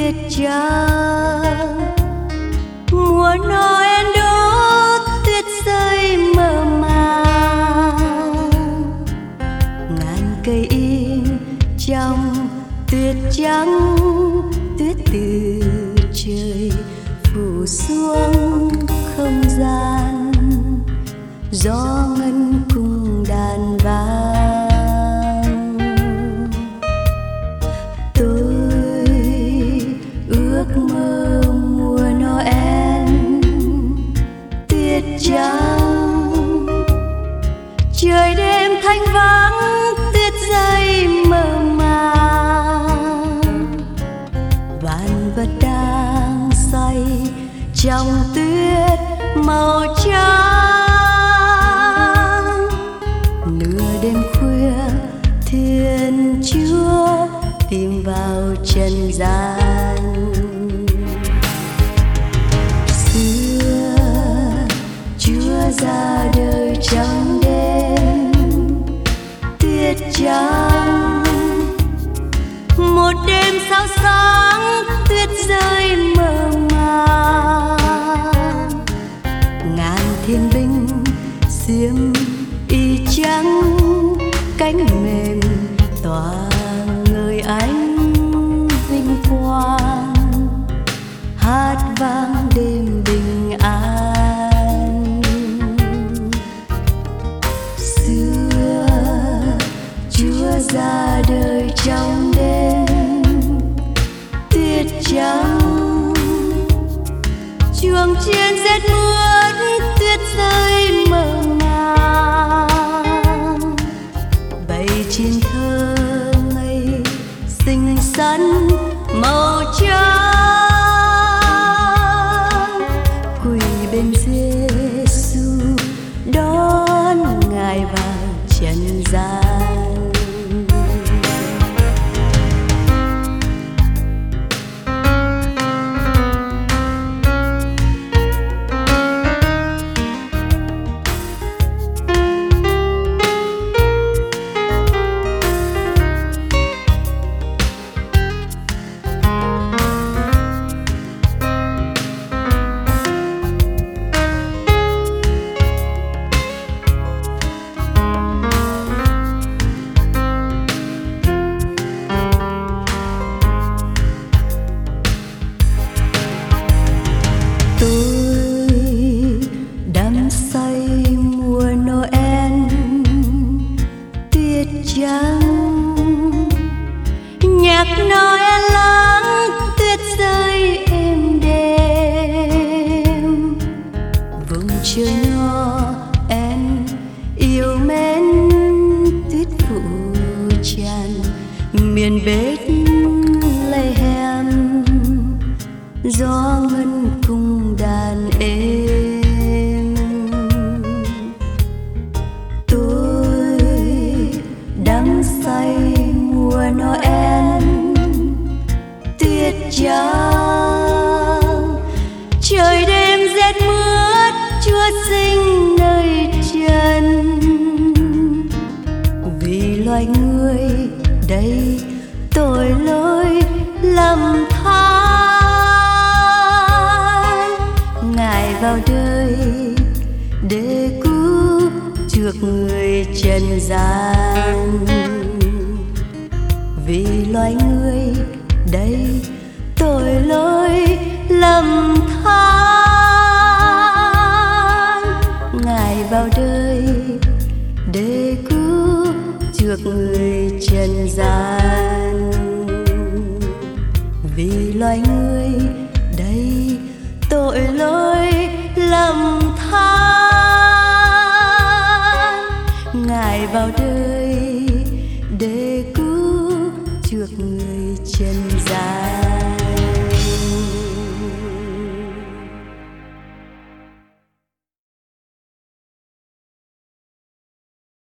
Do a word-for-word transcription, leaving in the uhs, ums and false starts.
tuyết trắng. Mùa Noel đó tuyết rơi mơ màng, ngàn cây in trong tuyết trắng. Tuyết từ trời phủ xuống không gian, gió ngân cùng đàn vang. Tôi ước mơ mùa Noel tuyết trắng, trời đêm thanh vắng tuyết rơi mơ màng. Vạn vật đang say trong tuyết màu trắng. Nửa đêm khuya Thiên Chúa tìm vào trần gian. Xưa Chúa ra đời trong đêm tuyết trắng. Một đêm sao sáng tuyết rơi mơ màng, ngàn thiên binh xiêm y trắng, cánh mềm tỏa ngời ánh vinh quang, hát vang đêm bình an. Xưa Chúa ra đời trong đêm tuyết trắng, chuồng chiên rét mướt tuyết rơi mơ màng. Bầy chim thơ ngây xinh xắn màu trắng, quỳ bên Giêsu đón Ngài vào trần gian. Nhạc Noel lắng tuyết rơi êm đêm, vùng trời Noel yêu mến tuyết phủ tràn miền Bethlehem. Gió ngân cùng đàn êm, tôi đắm say mùa Noel tuyết trắng. Trời đêm rét mướt Chúa sinh nơi trần, vì loài người đầy tội lỗi lầm than. Ngài vào đời để cứu chuộc người trần gian, vì loài người đầy tội lỗi lầm than. Ngài vào đời để cứu chuộc người trần gian, vì loài người